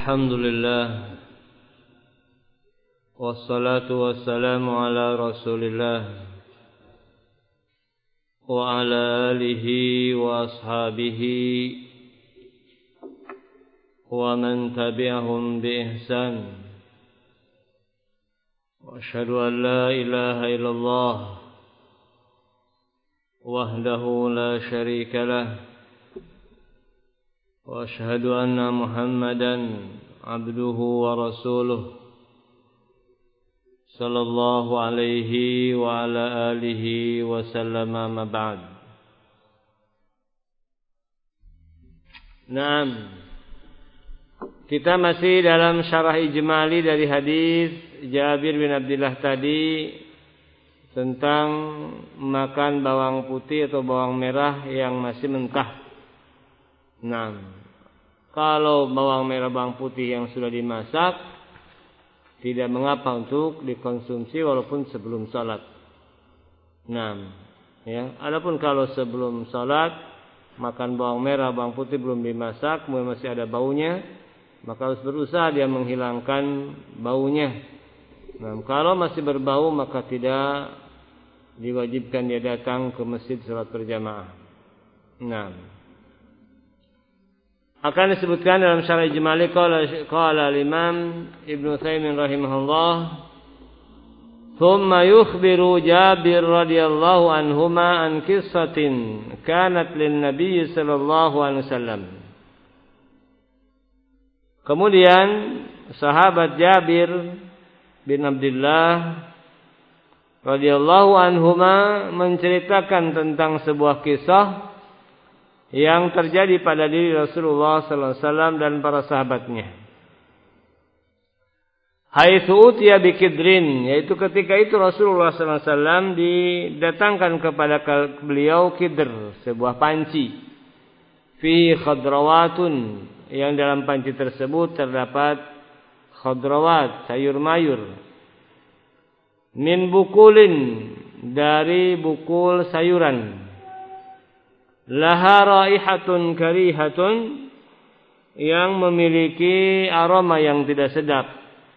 Alhamdulillah wassalatu wassalamu ala Rasulillah wa ala alihi wa ashabihi wa man tabi'ahum bi ihsan. Wa asyhadu an la ilaha illallah wahdahu la syarika lah. Wa asyhadu anna Muhammadan abduhu wa rasuluh sallallahu alaihi wa ala alihi wa sallama ma ba'd. Naam. Kita masih dalam syarah ijmali dari hadis Jabir bin Abdullah tadi tentang makan bawang putih atau bawang merah yang masih mentah. Naam. Kalau bawang merah bawang putih yang sudah dimasak tidak mengapa untuk dikonsumsi walaupun sebelum salat. Nah, ya. Adapun kalau sebelum salat makan bawang merah, bawang putih belum dimasak, kemudian masih ada baunya, maka harus berusaha dia menghilangkan baunya. Nah, kalau masih berbau maka tidak diwajibkan dia datang ke masjid salat berjamaah. Nah, akan disebutkan dalam syarah ijmali qala al-Imam Ibnu Utsaimin rahimahullah, thumma yukhbiru Jabir radhiyallahu anhuma an qissatin kanat lin nabiy sallallahu alaihi wasallam. Kemudian sahabat Jabir bin Abdullah radhiyallahu anhuma menceritakan tentang sebuah kisah yang terjadi pada diri Rasulullah sallallahu alaihi wasallam dan para sahabatnya. Haitsu utiya bikidrin, yaitu ketika itu Rasulullah sallallahu alaihi wasallam didatangkan kepada beliau kidr, sebuah panci. Fi khadrawatun, yang dalam panci tersebut terdapat khadrawat, sayur mayur. Min bukulin, dari bukul sayuran. Laha raihatun karihatun, yang memiliki aroma yang tidak sedap.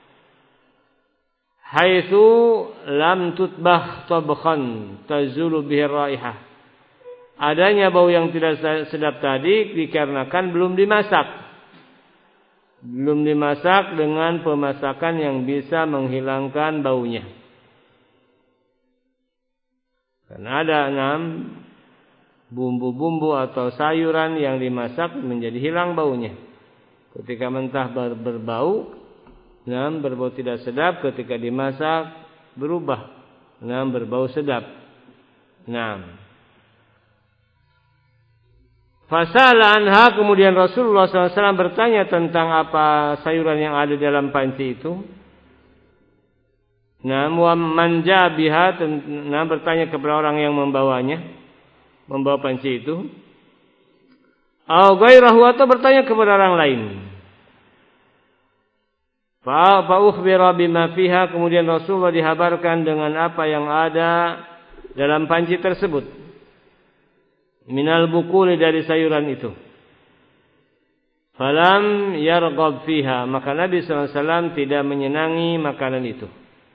Haitsu lam tutbah tabkhan tazulu bihi raihah. Adanya bau yang tidak sedap tadi dikarenakan belum dimasak. Belum dimasak dengan pemasakan yang bisa menghilangkan baunya. Karena ada 6 bumbu-bumbu atau sayuran yang dimasak menjadi hilang baunya. Ketika mentah berbau, berbau tidak sedap. Ketika dimasak berubah, berbau sedap. Fasala anha, kemudian Rasulullah SAW bertanya tentang apa sayuran yang ada dalam panci itu. Wa man jabiha, bertanya kepada orang yang membawanya, membawa panci itu. Au ghairahu, atau bertanya kepada orang lain. Fa ukhbira bima fiha, kemudian Rasulullah dihabarkan dengan apa yang ada dalam panci tersebut. Minal bukuli, dari sayuran itu. Falam yarghab fiha, maka Nabi sallallahu alaihi wasallam tidak menyenangi makanan itu.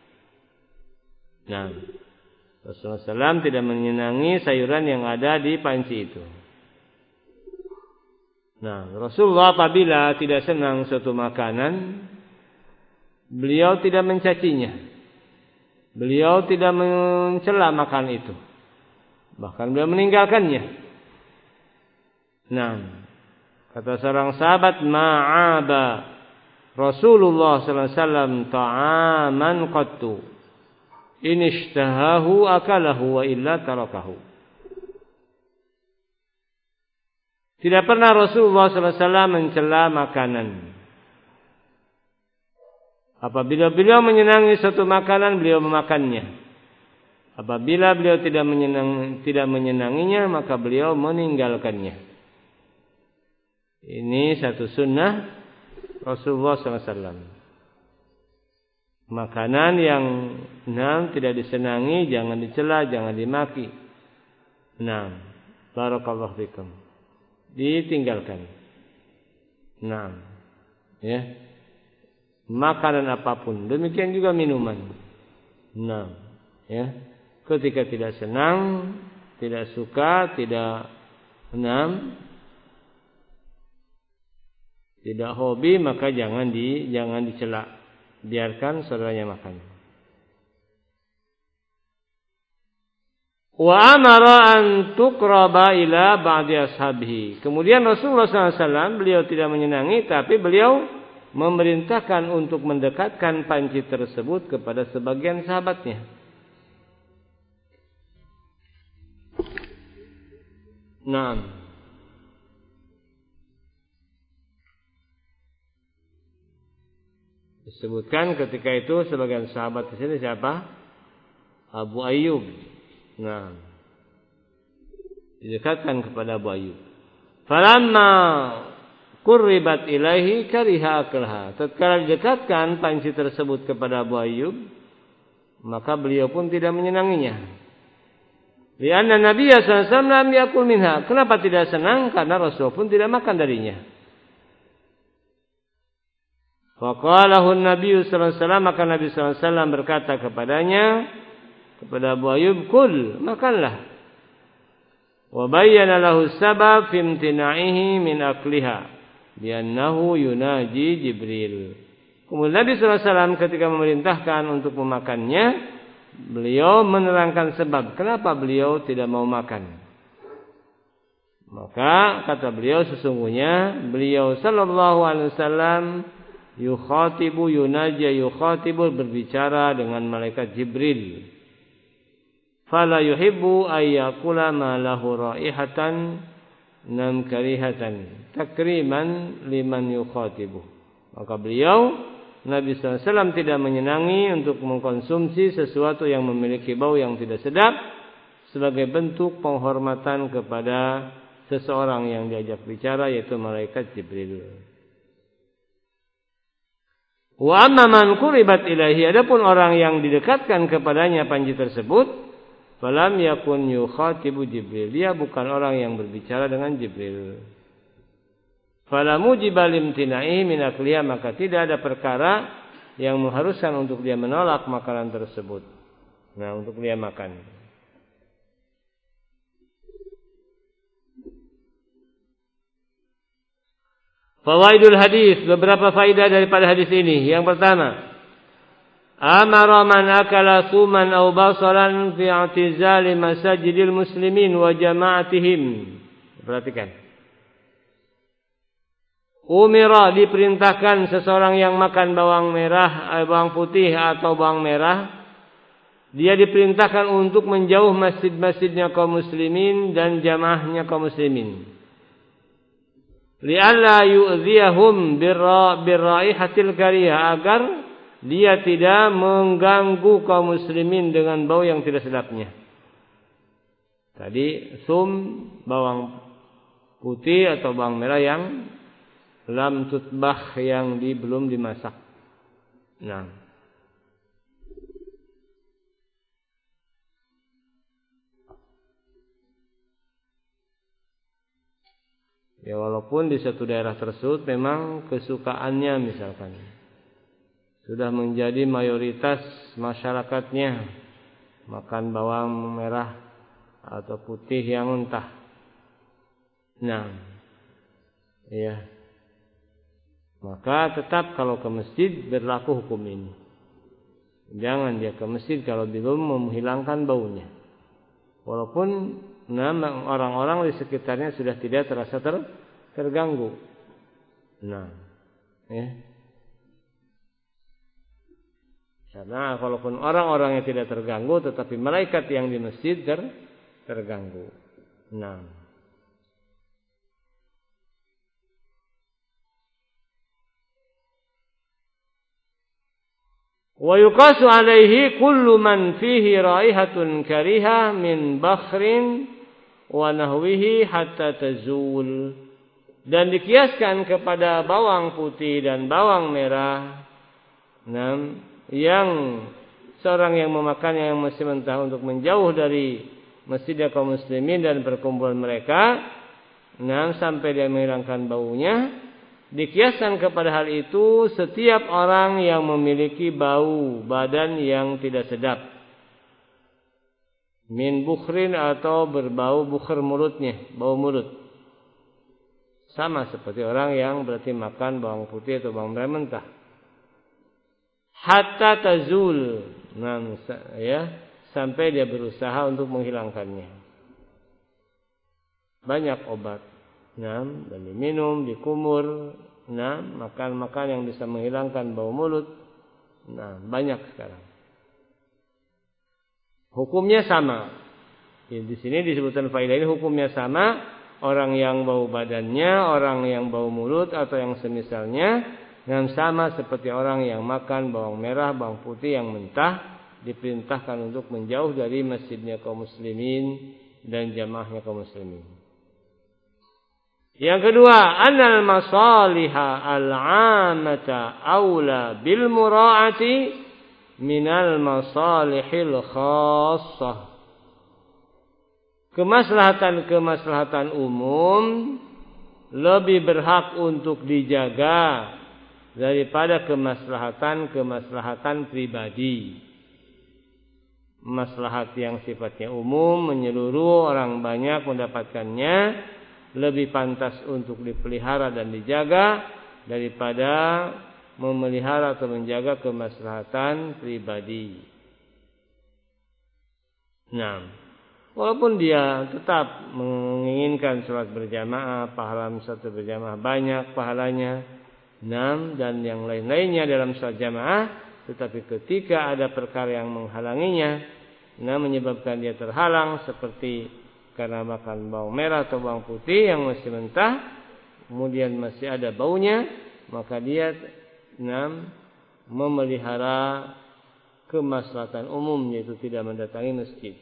Rasulullah SAW tidak menyenangi sayuran yang ada di panci itu. Rasulullah apabila tidak senang suatu makanan, beliau tidak mencacinya. Beliau tidak mencela makan itu. Bahkan beliau meninggalkannya. Kata seorang sahabat, ma'aba Rasulullah SAW ta'aman qattu. In ishtahahu akalahu wa illa tarakahu. Tidak pernah Rasulullah SAW mencela makanan. Apabila beliau menyenangi suatu makanan, beliau memakannya. Apabila beliau tidak menyenanginya, maka beliau meninggalkannya. Ini satu sunnah Rasulullah SAW. Makanan yang tidak disenangi jangan dicela, jangan dimaki. Barakallahu fikum. Ditinggalkan. Ya. Makanan apapun, demikian juga minuman. Nah, ya. Ketika tidak senang, tidak suka, tidak tidak hobi, maka jangan dicela. Biarkan saudaranya makan. Wa amara an tuqraba ila ba'di ashabihi. Kemudian Rasulullah SAW beliau tidak menyenangi, tapi beliau memerintahkan untuk mendekatkan panci tersebut kepada sebagian sahabatnya. Nah, disebutkan ketika itu sebagian sahabat di sini siapa? Abu Ayyub. Nah, didekatkan kepada Abu Ayyub. Falamma qurribat ilaihi kariha aklaha. Tatkala didekatkan panci tersebut kepada Abu Ayyub, maka beliau pun tidak menyenanginya. Lianna Nabi sallallahu alaihi wasallam lam yakul minha. Kenapa tidak senang? Karena Rasul pun tidak makan darinya. Faqalahu Nabi sallallahu alaihi wasallam, maka Nabi sallallahu alaihi wasallam berkata kepada Abu Ayyub, "Kul, makanlah." Wa bayyana lahu sabab fi imtina'ihi min akliha bi annahu yunaji Jibril. Kemudian Nabi sallallahu alaihi wasallam ketika memerintahkan untuk memakannya, beliau menerangkan sebab kenapa beliau tidak mau makan. Maka kata beliau, sesungguhnya beliau sallallahu alaihi wasallam yukhatibu berbicara dengan malaikat Jibril. Fala yuhibbu ayyakula ma lahu raihatan nam karihatan takriman liman yukhatibu. Maka beliau Nabi SAW tidak menyenangi untuk mengkonsumsi sesuatu yang memiliki bau yang tidak sedap sebagai bentuk penghormatan kepada seseorang yang diajak bicara, yaitu malaikat Jibril. Wa amma man quribat ilaihi, adapun orang yang didekatkan kepadanya panci tersebut, falam yakun yukhatibu Jibril, dia bukan orang yang berbicara dengan Jibril. Fala mujibal imtina'i min akliha, maka tidak ada perkara yang mengharuskan untuk dia menolak makanan tersebut. Nah, untuk dia makan. Fawaidul hadis, beberapa faidah daripada hadis ini. Yang pertama, amara man akala suman aw basalan fi i'tizali masajidil muslimin wa jama'atihim. Perhatikan. Umira, diperintahkan seseorang yang makan bawang putih atau bawang merah, dia diperintahkan untuk menjauh masjid-masjidnya kaum muslimin dan jamaahnya kaum muslimin. Li'alla yu'dhiyahum birraihatil karihah, agar dia tidak mengganggu kaum muslimin dengan bau yang tidak sedapnya. Tadi bawang putih atau bawang merah yang lam tutbah, yang belum dimasak. Nah, ya walaupun di satu daerah tersebut memang kesukaannya misalkan sudah menjadi mayoritas masyarakatnya makan bawang merah atau putih yang mentah. Nah, ya, maka tetap kalau ke masjid berlaku hukum ini. Jangan dia ke masjid kalau belum menghilangkan baunya. Walaupun orang-orang di sekitarnya sudah tidak terasa terganggu. Nah, ya. Karena walaupun orang-orangnya tidak terganggu, tetapi malaikat yang di masjid terganggu. Nah, wa yuqasu alaihi kullu man fihi raihatun kariha min bakhrin wa nahwihi hatta tazul. Dan dikiaskan kepada bawang putih dan bawang merah, yang seorang yang memakannya yang masih mentah untuk menjauh dari masjid kaum muslimin dan perkumpulan mereka, sampai dia menghilangkan baunya. Dikiaskan kepada hal itu setiap orang yang memiliki bau badan yang tidak sedap. Min bukhrin atau berbau bukhur mulutnya, bau mulut. Sama seperti orang yang berarti makan bawang putih atau bawang merah mentah. Hatta tazul. Sampai dia berusaha untuk menghilangkannya. Banyak obat. Dan diminum, dikumur, makan yang bisa menghilangkan bau mulut. Banyak sekarang. Hukumnya sama. Di sini disebutkan faedah ini hukumnya sama. Orang yang bau badannya, orang yang bau mulut atau yang semisalnya, sama seperti orang yang makan bawang merah, bawang putih yang mentah, diperintahkan untuk menjauh dari masjidnya kaum muslimin dan jamaahnya kaum muslimin. Yang kedua, annal masaliha al-'amata aula bil mura'ati minal masalihil khassah. Kemaslahatan umum lebih berhak untuk dijaga daripada kemaslahatan pribadi. Maslahat yang sifatnya umum menyeluruh orang banyak mendapatkannya lebih pantas untuk dipelihara dan dijaga daripada memelihara atau menjaga kemaslahatan pribadi. Walaupun dia tetap menginginkan sholat berjamaah, pahala satu berjamaah banyak pahalanya, dan yang lain-lainnya dalam sholat jamaah, tetapi ketika ada perkara yang menghalanginya, menyebabkan dia terhalang seperti karena makan bawang merah atau bawang putih yang masih mentah, kemudian masih ada baunya, maka dia memelihara kemaslahatan umum, yaitu tidak mendatangi masjid.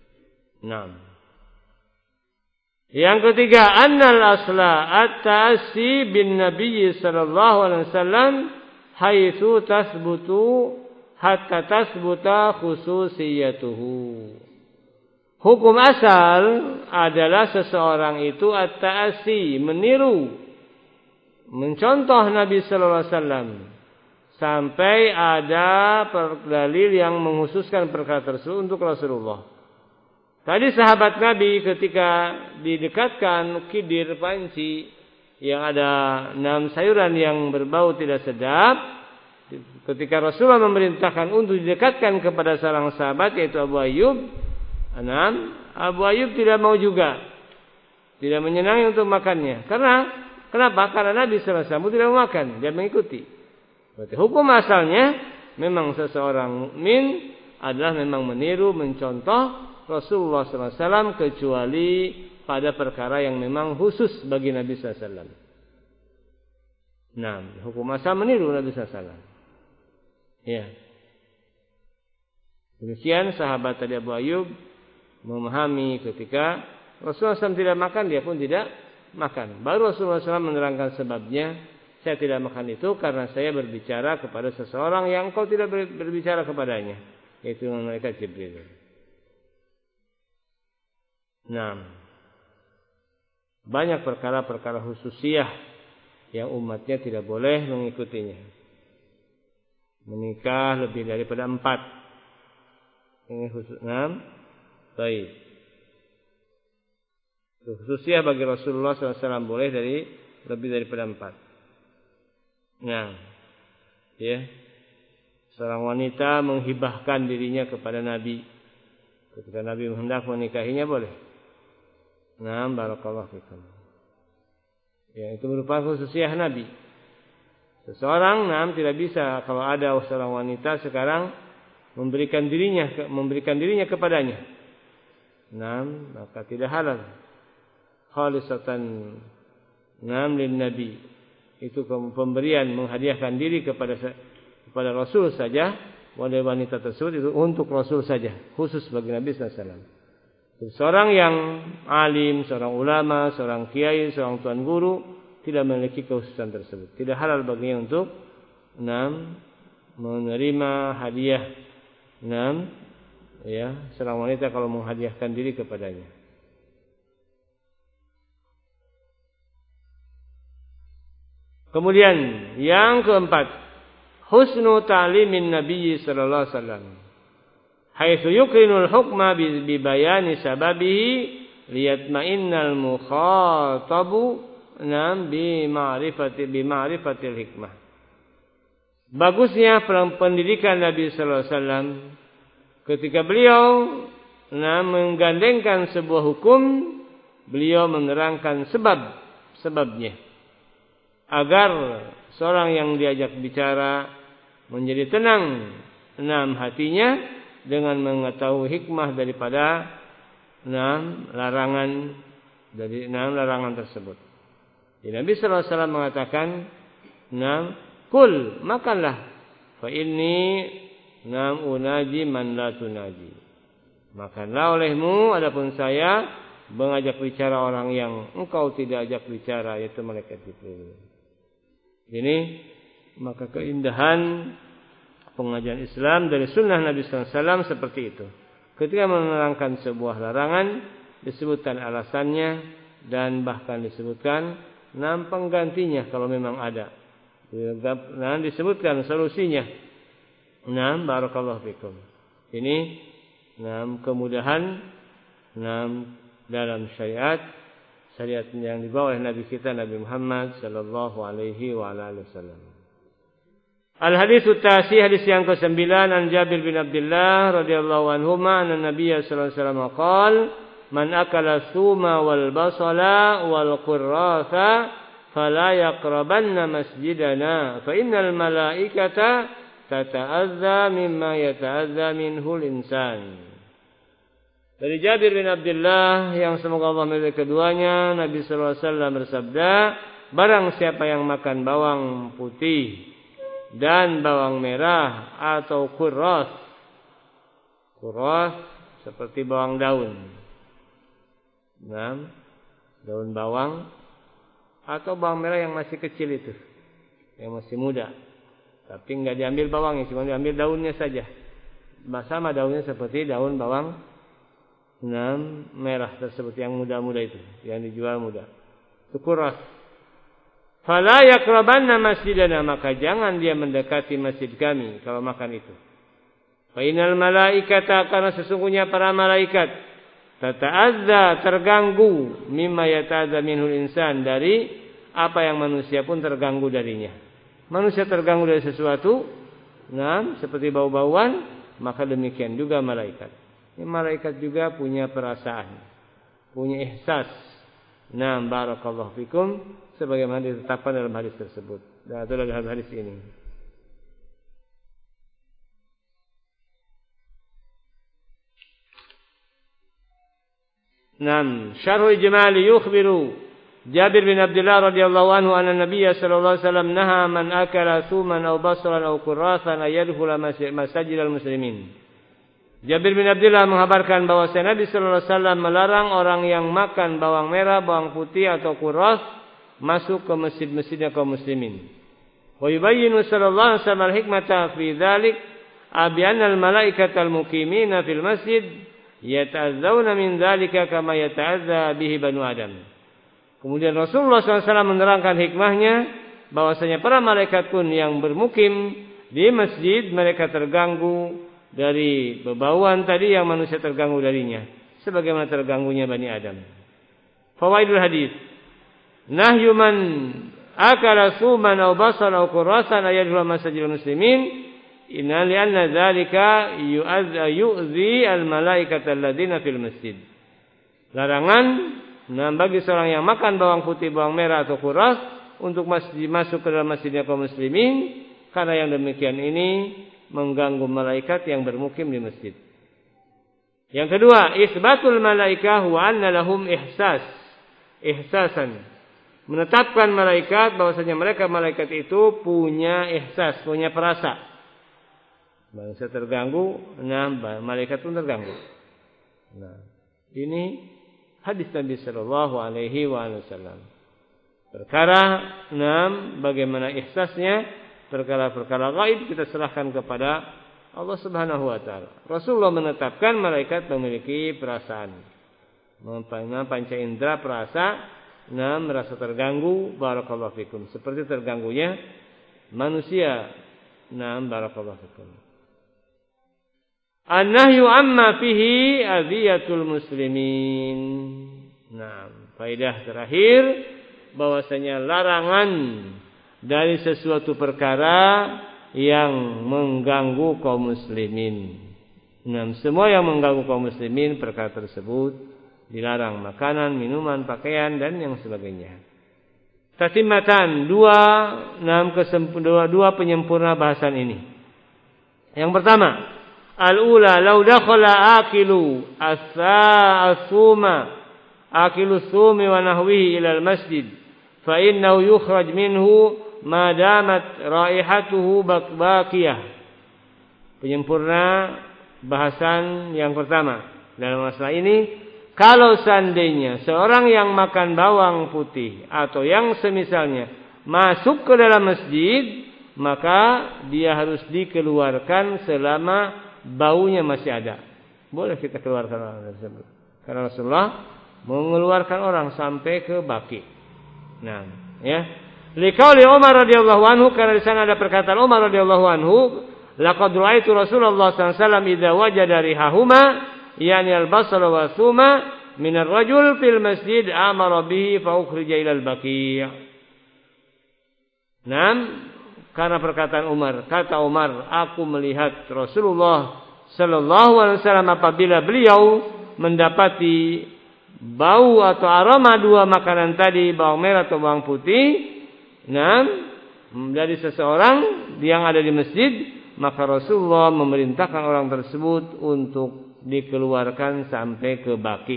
Yang ketiga, annal asla at-ta'assi bin Nabi sallallahu alaihi wasallam haitsu tasbutu hatta tasbuta khususiyatuhu. Hukum asal adalah seseorang itu at-ta'assi, meniru, mencontoh Nabi sallallahu alaihi wasallam sampai ada dalil yang menghususkan perkara tersebut untuk Rasulullah. Tadi sahabat Nabi ketika didekatkan kidir panci yang ada 6 sayuran yang berbau tidak sedap, ketika Rasulullah memerintahkan untuk didekatkan kepada seorang sahabat yaitu Abu Ayyub, Abu Ayyub tidak mau juga, tidak menyenangi untuk makannya. Kenapa? Karena Nabi SAW tidak mau makan, dia mengikuti. Berarti hukum asalnya memang seseorang mukmin adalah memang meniru, mencontoh Rasulullah SAW kecuali pada perkara yang memang khusus bagi Nabi SAW. Hukum asal meniru Nabi SAW. Ya. Demikian sahabat tadi Abu Ayyub memahami ketika Rasulullah SAW tidak makan, dia pun tidak makan. Baru Rasulullah SAW menerangkan sebabnya. Saya tidak makan itu karena saya berbicara kepada seseorang yang engkau tidak berbicara kepadanya, yaitu malaikat Jibril. Banyak perkara-perkara khususiyah yang umatnya tidak boleh mengikutinya. Menikah lebih daripada 4. Ini khusus 6. Baik. Khususiyah bagi Rasulullah SAW boleh lebih daripada 4. Ya. Seorang wanita menghibahkan dirinya kepada Nabi. Ketika Nabi hendak menikahinya boleh. Barakallahu fikum. Ya, itu merupakan khususiyah Nabi. Seseorang tidak bisa kalau ada seorang wanita sekarang memberikan dirinya kepadanya. Maka tidak halal. Khalisatan lin Nabi. Itu pemberian menghadiahkan diri kepada Rasul saja. Wanita tersebut itu untuk Rasul saja, khusus bagi Nabi SAW. Seorang yang alim, seorang ulama, seorang kiai, seorang tuan guru tidak memiliki kekhususan tersebut. Tidak halal baginya untuk menerima hadiah seorang wanita kalau menghadiahkan diri kepadanya. Kemudian yang keempat, husnu ta'limin Nabi sallallahu alaihi wasallam. Haitsu yuqrinul hukma bi bayani sababihi liyatma'innal mukhatabu bi ma'rifatil hikmah. Bagusnya pendidikan Nabi sallallahu alaihi wasallam ketika beliau menggandengkan sebuah hukum, beliau menerangkan sebabnya agar seorang yang diajak bicara menjadi tenang hatinya dengan mengetahui hikmah daripada larangan tersebut. Nabi sallallahu alaihi wasallam mengatakan, kul, makanlah, fa inni unaji man la tunaji. Makanlah olehmu, adapun saya mengajak bicara orang yang engkau tidak ajak bicara, yaitu malaikat Jibril. Ini maka keindahan pengajaran Islam dari sunnah Nabi sallallahu alaihi wasallam seperti itu. Ketika menerangkan sebuah larangan, disebutkan alasannya dan bahkan disebutkan penggantinya kalau memang ada. Disebutkan solusinya. Barakallahu fikum. Ini kemudahan dalam syariat yang dibawa oleh Nabi kita Nabi Muhammad sallallahu alaihi wa alihi wasallam. Al-hadits at-tasi, hadis yang ke-9, an Jabir bin Abdullah radhiyallahu anhuma anna Nabiy sallallahu alaihi wasallam qala man akala suma wal basala wal qurratha fala yaqrabanna masjidana fa innal malaikata tata'adza mimma yata'adza minhu al-insan. Dari Jabir bin Abdullah yang semoga Allah meridai keduanya, Nabi sallallahu alaihi wasallam bersabda, barang siapa yang makan bawang putih dan bawang merah atau kurras seperti bawang daun, daun bawang atau bawang merah yang masih kecil itu, yang masih muda, tapi enggak diambil bawangnya, cuma diambil daunnya saja. Sama daunnya seperti daun bawang merah tersebut yang muda-muda itu, yang dijual muda. Itu kurras. Fala yaqrabanna masjidana, maka jangan dia mendekati masjid kami kalau makan itu. Fa innal malaikata, karena sesungguhnya para malaikat tata'adza, terganggu, mimma yata'adza minhul insan, dari apa yang manusia pun terganggu darinya. Manusia terganggu dari sesuatu, seperti bau-bauan, maka demikian juga malaikat. Ini malaikat juga punya perasaan, punya ihsas. Barakallahu fikum, sebagaimana ditetapkan dalam hadis tersebut. Dan itu dalam hadis ini. Syarh Ijmali yukhbiru Jabir bin Abdullah radhiyallahu anhu anna Nabiy sallallahu alaihi wasallam naha man akala thuman aw basran aw qurrasan ayadkhula masajidal muslimin. Jabir bin Abdullah menghabarkan bahwa Nabi sallallahu alaihi wasallam melarang orang yang makan bawang merah, bawang putih atau kurras masuk ke masjid-masjidnya kaum muslimin. Wa yubayyinu sallallahu alaihi wasallam al-hikmata fi dzalik bi anna al-malaikata al-muqimina fil masjid yata'azzawna min dzalika kama yata'azza bihi banu Adam. Kemudian Rasulullah SAW menerangkan hikmahnya bahwasanya para malaikat pun yang bermukim di masjid mereka terganggu dari bebauan tadi yang manusia terganggu darinya, sebagaimana terganggunya Bani Adam. Fawaidul hadis. Nahyu man akala suman aw basan aw qurrasan ayadul masjidil muslimin inna li anna dzalika yu'zi al malaikata alladziina fil masjid. Larangan bagi seorang yang makan bawang putih, bawang merah atau kurras untuk masuk ke dalam masjidnya kaum muslimin, karena yang demikian ini mengganggu malaikat yang bermukim di masjid. Yang kedua, isbatul malaikah wa anna lahum ihsasan. Menetapkan malaikat bahwasanya mereka malaikat itu punya ihsas, punya perasa. Bangsa terganggu, malaikat pun terganggu. Ini hadis Nabi sallallahu alaihi wasallam. Perkara 6, bagaimana ihsasnya. Perkara-perkara gaib kita serahkan kepada Allah Subhanahu wa taala. Rasulullah menetapkan malaikat memiliki perasaan. Panca indera perasa merasa terganggu, barakallahu fikum, seperti terganggunya manusia. Barakallahu fikum. An-nahyu amma fihi adhiyatul muslimin. Faedah terakhir bahwasanya larangan dari sesuatu perkara yang mengganggu kaum muslimin. Semua yang mengganggu kaum muslimin perkara tersebut dilarang, makanan, minuman, pakaian dan yang sebagainya. Tatimatan dua penyempurna bahasan ini. Yang pertama, al-ula law dakhala akilu akilu sumi wa nahwihi ila al-masjid fa innahu yukhraj minhu ma damat raihatuhu baqiyah. Penyempurna bahasan yang pertama dalam masalah ini, kalau seandainya seorang yang makan bawang putih atau yang semisalnya masuk ke dalam masjid, maka dia harus dikeluarkan selama baunya masih ada. Boleh kita keluarkan orang tersebut, karena Rasulullah mengeluarkan orang sampai ke baki. Liqauli Umar radhiyallahu anhu, karena di sana ada perkataan Umar radhiyallahu anhu, laqad ra'aitu Rasulullah sallallahu alaihi wasallam idza wajada rihahuma, yani al-basal wa thuma min ar-rajul fil masjid amara bihi fa ukhrija ila al-baqi'. Karena perkataan Umar, kata Umar, aku melihat Rasulullah sallallahu alaihi wasallam apabila beliau mendapati bau atau aroma dua makanan tadi, bawang merah atau bawang putih, dari seseorang yang ada di masjid, maka Rasulullah memerintahkan orang tersebut untuk dikeluarkan sampai ke baki.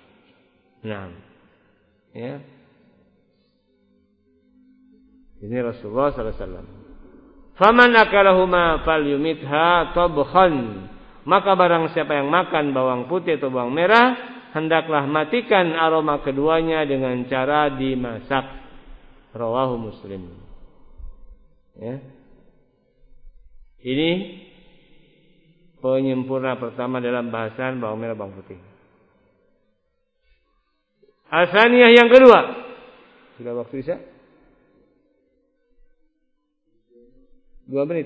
Ini Rasulullah sallallahu alaihi wasallam. Faman akalahuma falyumitha tabkhan. Maka barang siapa yang makan bawang putih atau bawang merah, hendaklah matikan aroma keduanya dengan cara dimasak. Rawahu Muslim. Ini penyempurna pertama dalam bahasan bawang merah bawang putih. Asaniyah yang kedua. Sudah waktu Isya? 2 menit.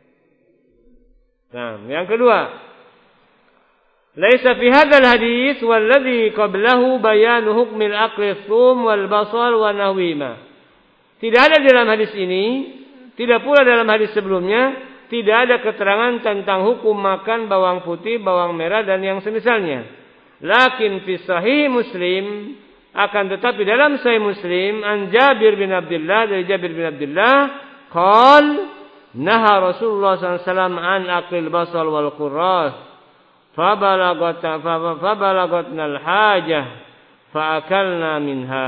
Yang kedua, laisa fi hadzal hadits walladhi qablahu bayanu hukmil aqli tsum wal basal wa nahwima. Tidak ada dalam hadis ini, tidak pula dalam hadis sebelumnya, tidak ada keterangan tentang hukum makan bawang putih, bawang merah dan yang semisalnya. Lakin fi sahih Muslim, akan tetapi dalam sahih Muslim, an Jabir bin Abdullah, dari Jabir bin Abdullah, qal naha Rasulullah sallallahu alaihi wasallam an aqil basal wal qurras fabalagatna al-hajah faakalna minha.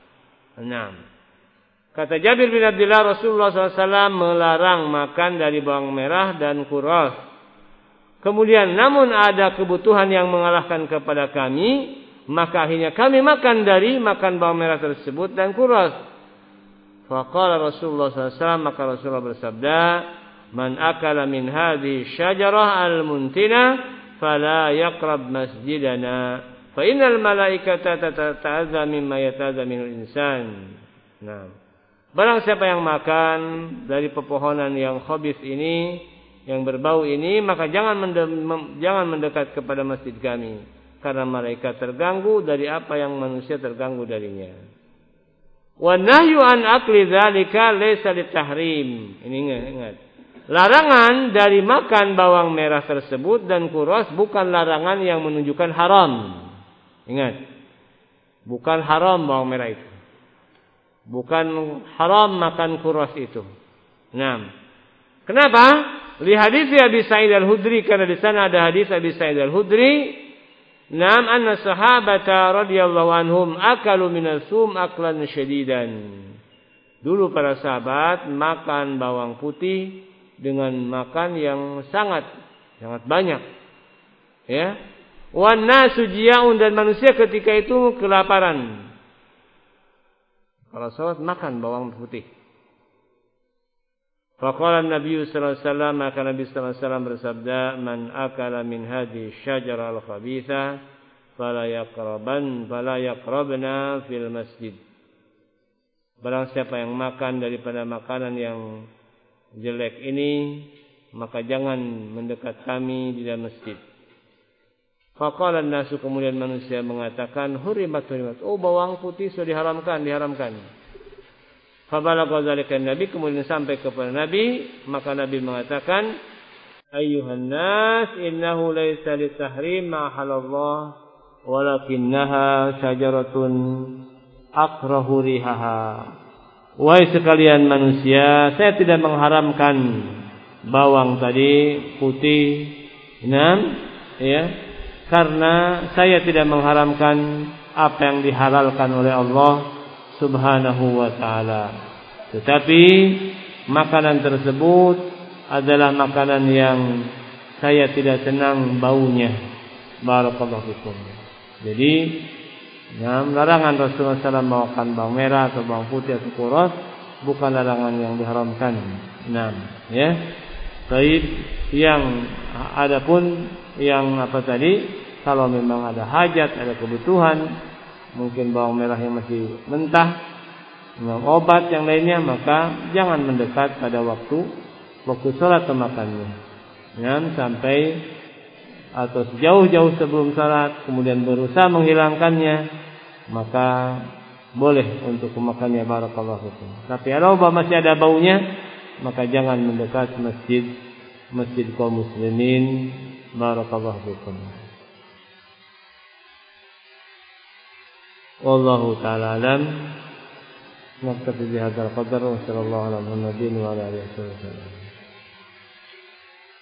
Kata Jabir bin Abdullah, Rasulullah SAW melarang makan dari bawang merah dan kuras. Kemudian namun ada kebutuhan yang mengalahkan kepada kami, maka akhirnya kami makan bawang merah tersebut dan kuras. Faqala Rasulullah SAW, maka Rasulullah bersabda, man akala min hadhihi syajarah al-muntina fala yaqrab masjidana fa innal malaikata tata'adza mimma yata'adza minul insan. Barang siapa yang makan dari pepohonan yang khabith ini, yang berbau ini, maka jangan mendekat kepada masjid kami, karena malaikat terganggu dari apa yang manusia terganggu darinya. Wa nahyu an akli dzalika laysa litahrim. Ini ingat. Larangan dari makan bawang merah tersebut dan kuras bukan larangan yang menunjukkan haram. Ingat. Bukan haram bawang merah itu. Bukan haram makan kuras itu. Kenapa? Li hadis Abi Sa'id Al-Khudri, karena di sana ada hadis Abi Sa'id Al-Khudri. Anna sahabata radhiyallahu anhum akalu minas sum aklan syadidan. Dulu para sahabat makan bawang putih dengan makan yang sangat banyak. Wan nasu jia'un, dan manusia ketika itu kelaparan. Para sahabat makan bawang putih. Faqala Nabi sallallahu alaihi wasallam, maka Nabi sallallahu alaihi wasallam bersabda, man akala min hadhihi syajarah al-khabitha fala yaqrabna fil masjid. barang siapa yang makan daripada makanan yang jelek ini, maka jangan mendekat kami di dalam masjid. Faqala an-nasu, kemudian manusia mengatakan, hurimat. Oh, bawang putih sudah diharamkan. Fabalagha dzalika Nabi, kemudian sampai kepada Nabi, maka Nabi mengatakan, ayyuhan nas, innahu laisa litahrim ma halallah walakinnaha syajaratun akrahu rihaha. Wahai sekalian manusia, saya tidak mengharamkan bawang tadi putih, karena saya tidak mengharamkan apa yang dihalalkan oleh Allah Subhanahu wa taala. Tetapi makanan tersebut adalah makanan yang saya tidak senang baunya. Barakallahu fikum. Jadi, larangan Rasulullah SAW makan bawang merah atau bawang putih atau kuros bukan larangan yang diharamkan. Baik, yang adapun yang apa tadi, kalau memang ada hajat, ada kebutuhan, mungkin bawang merah yang masih mentah, obat yang lainnya, maka jangan mendekat pada waktu salat memakannya. Sampai atau jauh-jauh sebelum salat, kemudian berusaha menghilangkannya, maka boleh untuk memakannya. Barakallahu fikum. Tapi kalau masih ada baunya, maka jangan mendekat masjid kaum muslimin. Barakallahu fikum. Wallahu ta'ala alam. Naktafi bihadzal qadar wa sallallahu ala Muhammadin wa ala alihi wasallam.